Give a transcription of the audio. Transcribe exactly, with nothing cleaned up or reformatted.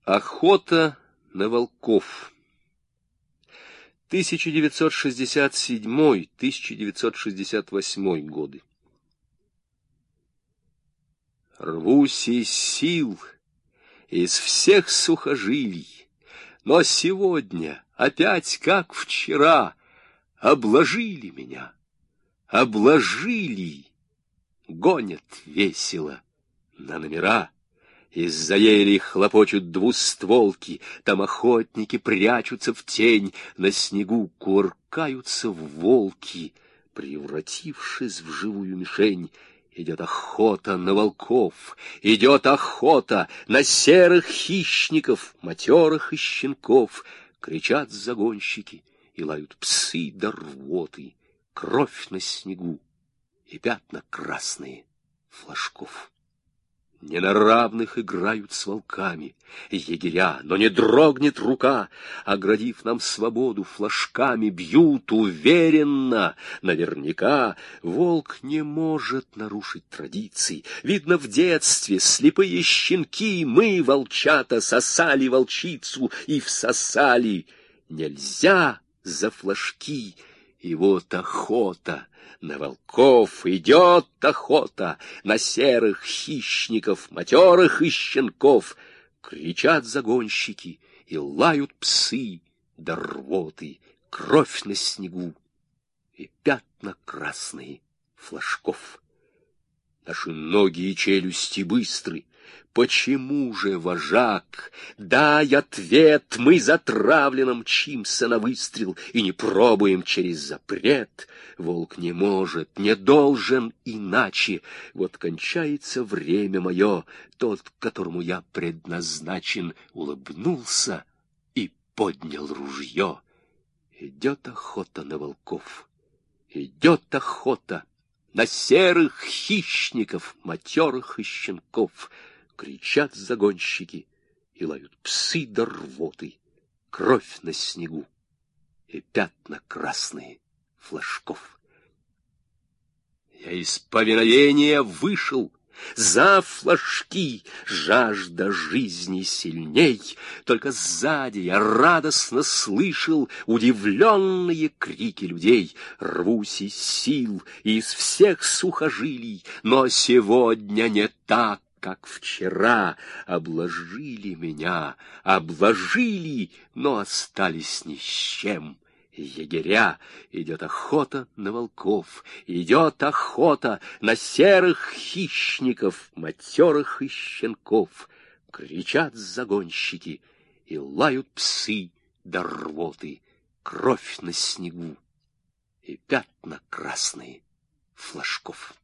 Охота на волков. тысяча девятьсот шестьдесят седьмой — тысяча девятьсот шестьдесят восьмой годы. Рвусь из сил, из всех сухожилий, но сегодня, опять как вчера, обложили меня, обложили, гонят весело на номера. Из-за елей хлопочут двустволки, там охотники прячутся в тень, на снегу кувыркаются волки, превратившись в живую мишень. Идет охота на волков, идет охота на серых хищников, матерых и щенков. Кричат загонщики, и лают псы да рвоты, кровь на снегу и пятна красные флажков. Не на равных играют с волками егеря, но не дрогнет рука, оградив нам свободу флажками, бьют уверенно, наверняка. Волк не может нарушить традиций. Видно, в детстве слепые щенки мы, волчата, сосали волчицу и всосали. Нельзя за флажки, и вот охота на волков, идет охота на серых хищников, матерых и щенков. Кричат загонщики, и лают псы да рвоты, кровь на снегу и пятна красные флажков. Наши ноги и челюсти быстры. Почему же, вожак, дай ответ, мы затравленно мчимся на выстрел и не пробуем через запрет? Волк не может, не должен иначе. Вот кончается время мое, тот, которому я предназначен, улыбнулся и поднял ружье. Идет охота на волков, идет охота на серых хищников, матерых и щенков. Кричат загонщики, и лают псы да рвоты, кровь на снегу и пятна красные флажков. Я из повиновения вышел, за флажки, жажда жизни сильней. Только сзади я радостно слышал удивленные крики людей. Рвусь из сил, из всех сухожилий, но сегодня не так, как вчера. Обложили меня, обложили, но остались ни с чем. Егеря, идет охота на волков, идет охота на серых хищников, матерых и щенков. Кричат загонщики, и лают псы да рвоты, кровь на снегу и пятна красные флажков.